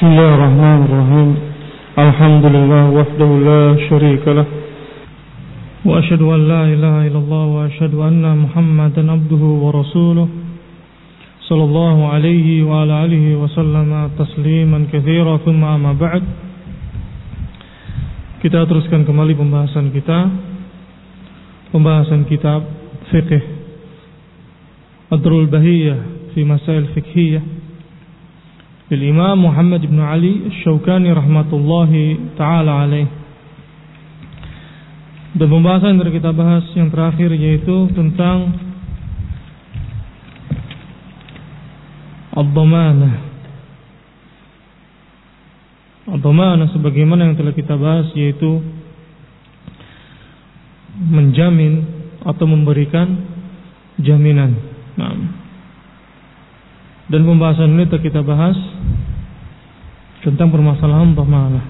بسم الله الرحمن الرحيم الحمد لله وحده لا شريك له وأشهد أن لا إله إلا الله وأشهد أن محمدا عبده ورسوله صلى الله عليه وعلى آله وسلم تسليما كثيرا ثم أما بعد. Kita teruskan kembali pembahasan kitab fiqh Ad-Durrul Bahiyah fi Masail Fiqhiyah Imam Muhammad bin Ali Asy-Syaukani rahmatullahi ta'ala alaih. Dan pembahasan yang kita bahas yang terakhir yaitu tentang Ad-Dhamanah. Ad-Dhamanah sebagaimana yang telah kita bahas yaitu menjamin atau memberikan jaminan. Dan pembahasan ini kita bahas tentang permasalahan dhamanah.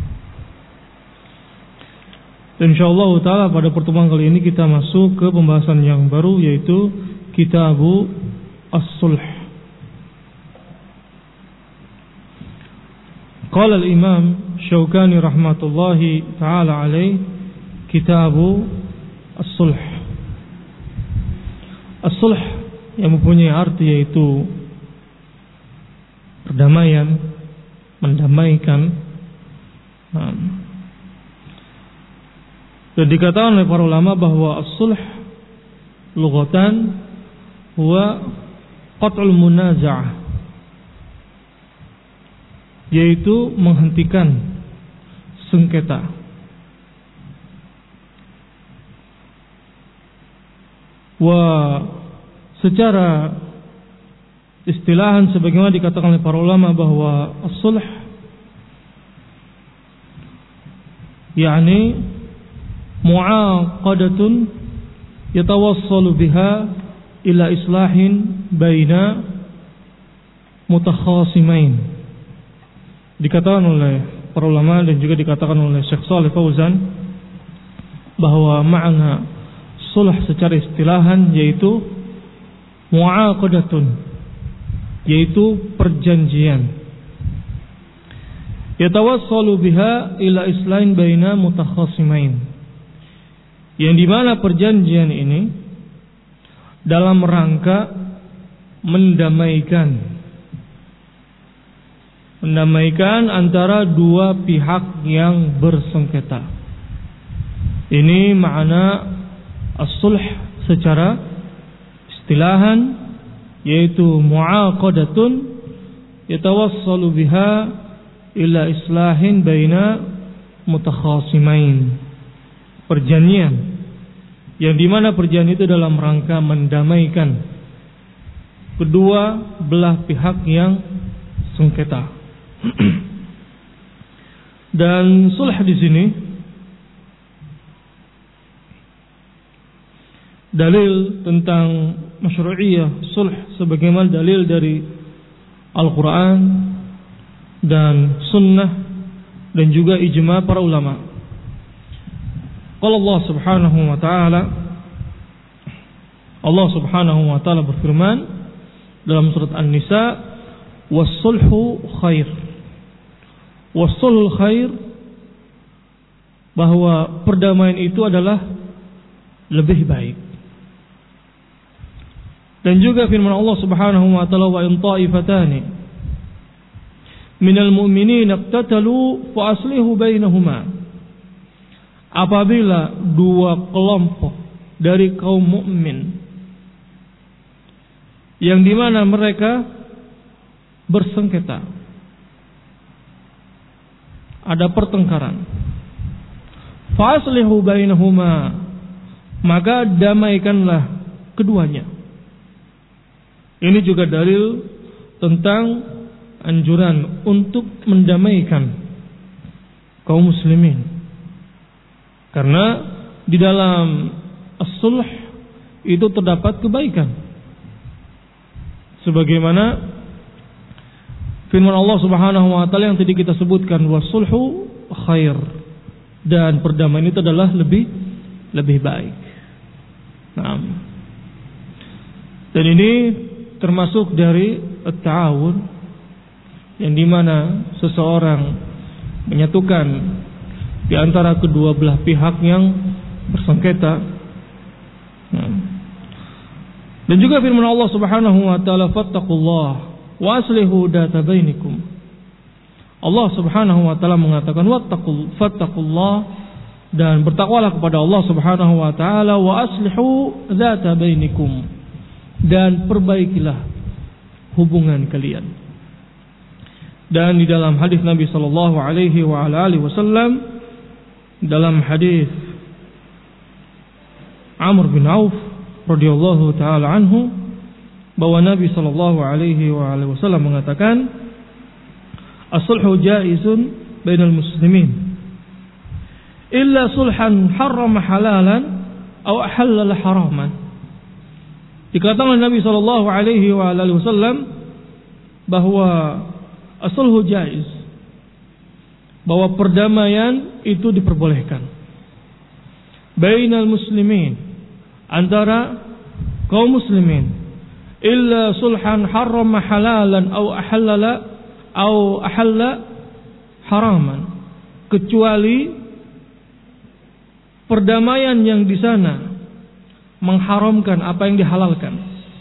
Insyaallah taala pada pertemuan kali ini kita masuk ke pembahasan yang baru yaitu Kitabu As-Sulh. Qala al-Imam Syaukani rahmatullahi taala alaih Kitabu As-Sulh. As-Sulh yang mempunyai arti yaitu perdamaian, mendamaikan. Dan dikatakan oleh para ulama bahwa as-sulh lughatan huwa qat'ul munaza'ah, yaitu menghentikan sengketa. Secara istilahan sebagaimana dikatakan oleh para ulama bahwa as-sulh yakni mu'aqadatun yatawassalu biha ila islahin baina mutakhasimain. Dikatakan oleh para ulama dan juga dikatakan oleh Syekh Shalih Fauzan bahwa makna sulh secara istilahan yaitu mu'aqadatun, yaitu perjanjian, yatawassalu biha ila islahin baina mutakhasimain, yang dimana perjanjian ini dalam rangka mendamaikan antara dua pihak yang bersengketa. Ini makna as-sulh secara istilahan, yaitu mu'aqadatun yatawassalu biha ila islahin baina mutakhasimain. Perjanjian yang dimana perjanjian itu dalam rangka mendamaikan kedua belah pihak yang sengketa. Dan sulh di sini dalil tentang masyru'iyah sulh sebagaimana dalil dari Al-Quran dan Sunnah dan juga ijma' para ulama. Qala Allah subhanahu wa ta'ala berfirman dalam surat An-Nisa, was-sulhu khair. Was-sulhu khair, bahwa perdamaian itu adalah lebih baik. Dan juga firman Allah Subhanahu wa taala, wa in ta'ifatani minal mu'minina iqtatalu fa aslihu bainahuma. Apabila dua kelompok dari kaum mukmin yang dimana mereka bersengketa, ada pertengkaran, fa aslihu bainahuma, maka damaikanlah keduanya. Ini juga dalil tentang anjuran untuk mendamaikan kaum muslimin. Karena di dalam as-sulh itu terdapat kebaikan. Sebagaimana firman Allah Subhanahu wa taala yang tadi kita sebutkan, was-sulhu khair. Dan perdamaian itu adalah lebih baik. Dan ini termasuk dari at-ta'awun yang dimana seseorang menyatukan di antara kedua belah pihak yang bersengketa. Dan juga firman Allah Subhanahu wa taala, fattaqullah wa aslihu data bainikum. Allah Subhanahu wa taala mengatakan fattaqullah, dan bertakwalah kepada Allah Subhanahu wa taala, wa aslihu data bainikum, dan perbaikilah hubungan kalian. Dan di dalam hadis Nabi sallallahu alaihi wa alihi wasallam, dalam hadis Amr bin Auf radhiyallahu taala anhu, bahwa Nabi sallallahu alaihi wa alihi wasallam mengatakan, as-sulhu jaizun bainal muslimin illa sulhan harrama halalan aw ahalla haraman. Dikatakan oleh Nabi sallallahu alaihi wa alihi wasallam bahwa as-sulhu jaiz, bahwa perdamaian itu diperbolehkan bainal muslimin, antara kaum muslimin, illa sulhan harrama halalan aw ahalla haraman, kecuali perdamaian yang di sana mengharamkan apa yang dihalalkan,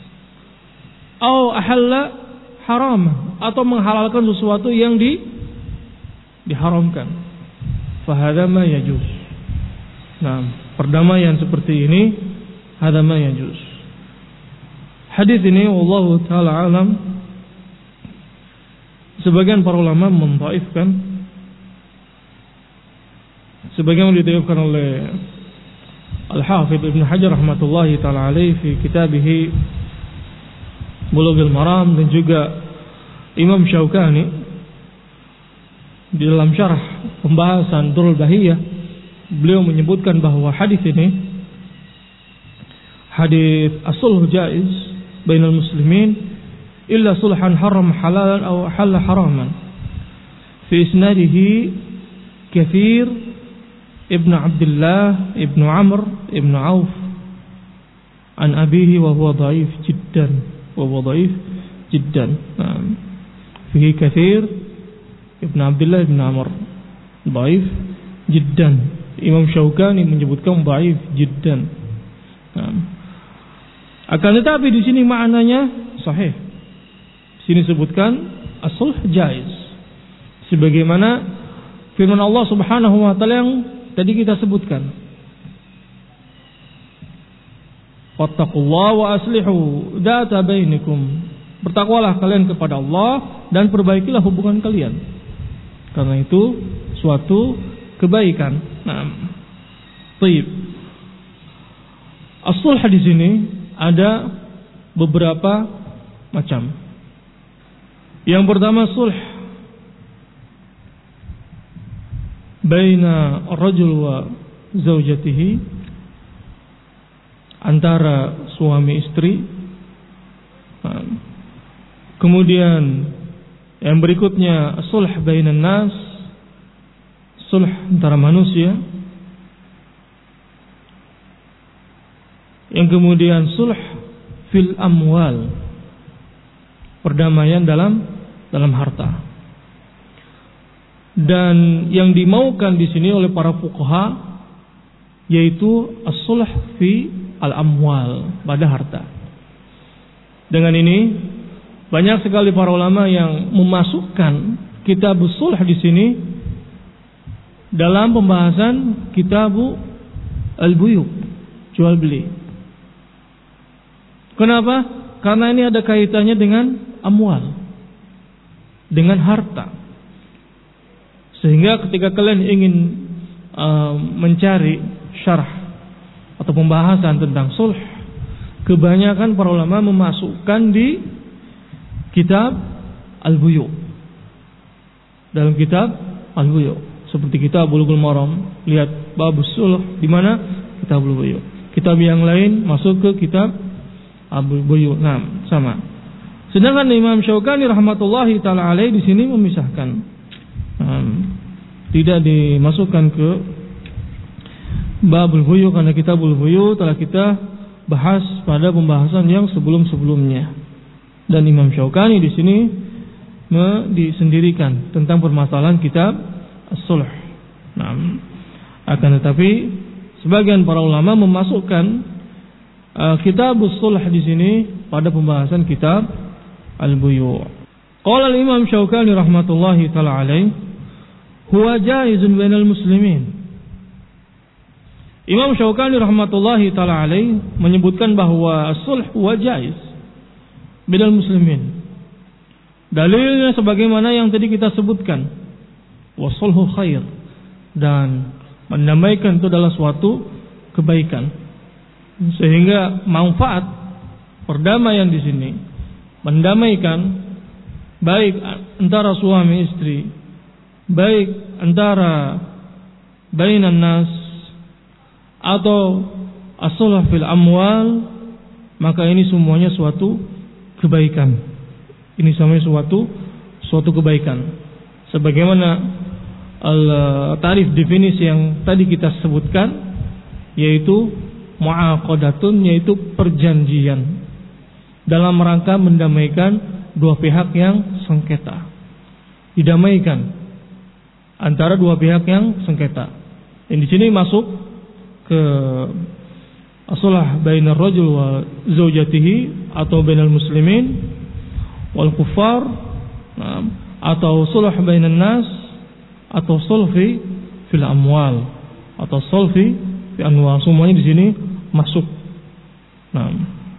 aw ahalla haraman, atau menghalalkan sesuatu yang diharamkan. Fahadha ma yajuz. Nah, perdamaian seperti ini hadza ma yajuz. Hadis ini wallahu taala alam, sebagian para ulama mendhaifkan, sebagian didhaifkan oleh Al-Hafidz Ibnu Hajar rahmatullahi taala alaihi fi kitabih Bulughul Maram, dan juga Imam Syaukani di dalam syarah pembahasan Durrul Bahiyah, beliau menyebutkan bahwa hadis ini, hadis as-sulh jaiz bainal muslimin illa sulhan haram halalan aw halal haraman, fi isnadihi Katsir ibn Abdullah ibn Amr ibn Auf an abihi wa huwa dhaif jiddan, wa huwa dhaif jiddan. Fihi Katsir ibn Abdullah ibn Amr dhaif jiddan. Imam Syaukani menyebutkan dhaif jiddan. Akan tetapi di sini maknanya sahih. Sini sebutkan as-sulh jaiz, sebagaimana firman Allah Subhanahu wa taala yang tadi kita sebutkan. Wattaqullaha wa aslihu data bainikum. Bertakwalah kalian kepada Allah dan perbaikilah hubungan kalian. Karena itu suatu kebaikan. Nah, baik. As-sulh di sini ada beberapa macam. Yang pertama, sulh baina rajul wa zaujatihi, antara suami istri. Kemudian yang berikutnya sulh bainan nas, sulh antara manusia. Yang kemudian sulh fil amwal, perdamaian dalam harta. Dan yang dimaukan di sini oleh para fuqaha yaitu as-sulh fi al-amwal, pada harta. Dengan ini banyak sekali para ulama yang memasukkan kitab sulh di sini dalam pembahasan kitab al-buyu, jual beli. Kenapa? Karena ini ada kaitannya dengan amwal, dengan harta. Sehingga ketika kalian ingin mencari syarah atau pembahasan tentang sulh, kebanyakan para ulama memasukkan di kitab al-buyu. Dalam kitab al-buyu, seperti kitab Bulughul Maram, lihat bab sulh di mana? Kitab al-buyu. Kitab yang lain masuk ke kitab al-buyu. Nah, sama. Sedangkan Imam Syaukani rahmatullahi taala alaihi di sini memisahkan, tidak dimasukkan ke babul buyu, karena kitabul buyu telah kita bahas pada pembahasan yang sebelum-sebelumnya. Dan Imam Syaukani di sini disendirikan tentang permasalahan kitab as-sulh. Nah, akan tetapi sebagian para ulama memasukkan kitab as-sulh di sini pada pembahasan kitab al-buyu'. Qala al-Imam Syaukani rahmatullahi taala alaih, huwa jaizun bainal muslimin. Imam Syaukani rahmatullahi taala alaih menyebutkan bahwa as-sulh huwa jaiz bainal muslimin. Dalilnya sebagaimana yang tadi kita sebutkan, wasulhu khair, dan mendamaikan itu adalah suatu kebaikan. Sehingga manfaat perdamaian di sini, mendamaikan baik antara suami istri, baik antara bainan nas, atau as-sulh fil amwal, maka ini semuanya suatu kebaikan. Ini sampai suatu kebaikan. Sebagaimana tarif definisi yang tadi kita sebutkan, yaitu mu'aqadatun, yaitu perjanjian dalam rangka mendamaikan dua pihak yang sengketa. Didamaikan antara dua pihak yang sengketa. Yang di sini masuk ke as-sulh bainar rajul wa zaujatihi, atau bainal muslimin wal kuffar, atau sulh bainan nas, atau sulh fil amwal, atau sulh fi amwal. Semuanya di sini masuk. Nah,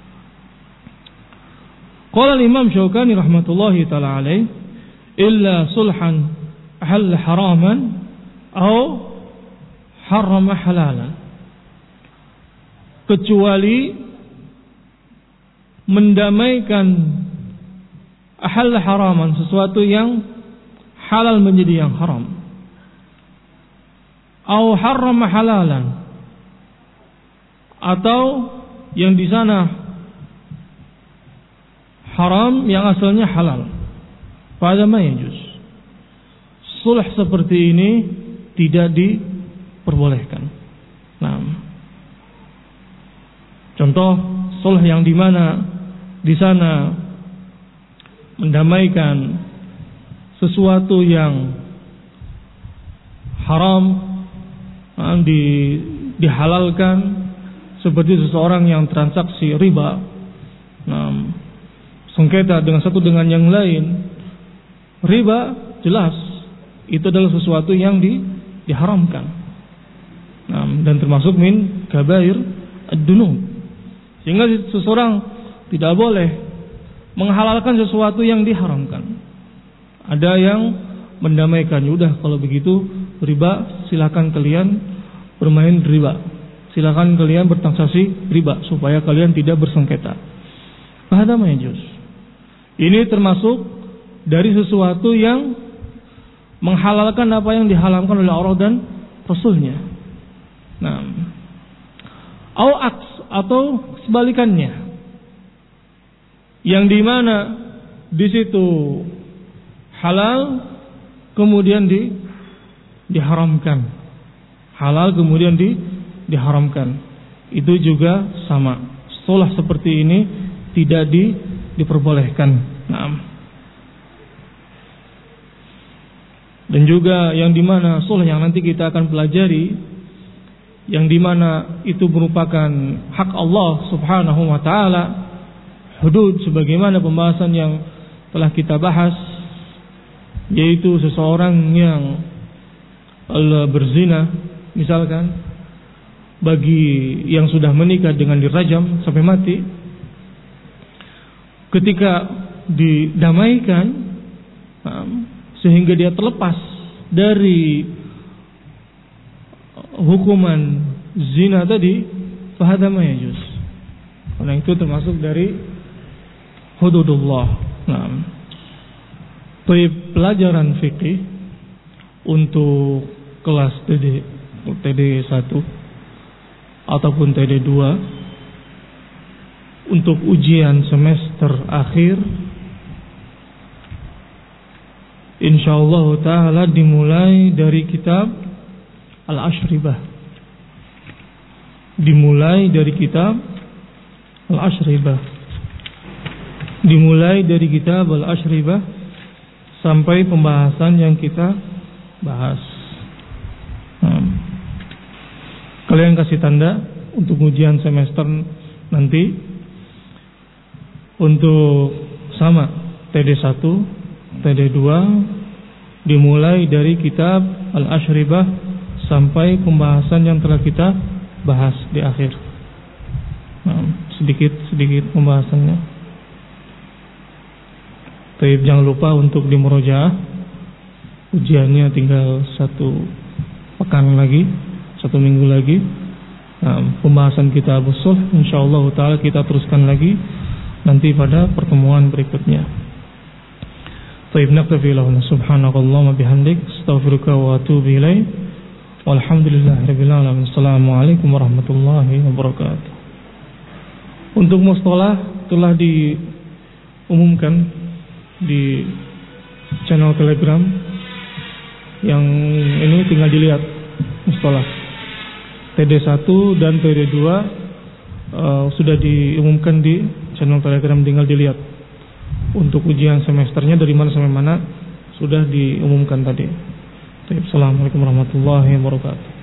qala al-Imam Syaukani rahmatullahi taala alaih, illa sulhan ahalla haraman atau harrama halalan, kecuali mendamaikan ahal haraman, sesuatu yang halal menjadi yang haram, atau harrama halalan, atau yang di sana haram yang asalnya halal. Pada ma yajuz. Sulh seperti ini tidak diperbolehkan. Nah, contoh sulh yang di mana di sana mendamaikan sesuatu yang haram dihalalkan, seperti seseorang yang transaksi riba, sengketa dengan satu dengan yang lain. Riba jelas itu adalah sesuatu yang diharamkan, dan termasuk min kabair ad-dunub, sehingga seseorang tidak boleh menghalalkan sesuatu yang diharamkan. Ada yang mendamaikan, udah kalau begitu riba, silakan kalian bermain riba, silakan kalian bertransaksi riba supaya kalian tidak bersengketa. Hada ma yajuz. Ini termasuk dari sesuatu yang menghalalkan apa yang diharamkan oleh Allah dan Rasulnya. Nah, atau sebalikannya, yang dimana di situ halal kemudian diharamkan, halal kemudian diharamkan, itu juga sama. Sulh seperti ini tidak diperbolehkan. Nah, dan juga yang dimana sulh yang nanti kita akan pelajari, yang dimana itu merupakan hak Allah Subhanahu wa taala, hudud, sebagaimana pembahasan yang telah kita bahas, yaitu seseorang yang berzina misalkan, bagi yang sudah menikah dengan dirajam sampai mati. Ketika didamaikan sehingga dia terlepas dari hukuman zina tadi, fahadha ma yajuz, karena itu termasuk dari hududullah. Nah, pelajaran fikih untuk kelas TD 1 ataupun TD 2 untuk ujian semester akhir, insyaallah taala dimulai dari kitab Al-Ashribah. Dimulai dari kitab Al-Ashribah. Dimulai dari kitab Al-Ashribah sampai pembahasan yang kita bahas. Kalian kasih tanda untuk ujian semester nanti. Untuk sama TD1, TD2 dimulai dari kitab Al-Ashribah sampai pembahasan yang telah kita bahas di akhir. Sedikit pembahasannya. Tapi jangan lupa untuk di murojaah. Ujiannya tinggal 1 pekan lagi, 1 minggu lagi. Pembahasan kitab Ushul insyaallah taala kita teruskan lagi nanti pada pertemuan berikutnya. Taib naktafi lahuna subhanakallahumma bihamdik astaghfiruka wa atubu ilaik. Walhamdulillahirabbil alamin. Assalamualaikum warahmatullahi wabarakatuh. Untuk mustalah telah diumumkan di channel Telegram. Yang ini tinggal dilihat mustalah. TD1 dan TD2 sudah diumumkan di channel Telegram, tinggal dilihat. Untuk ujian semesternya dari mana sampai mana sudah diumumkan tadi. Assalamualaikum warahmatullahi wabarakatuh.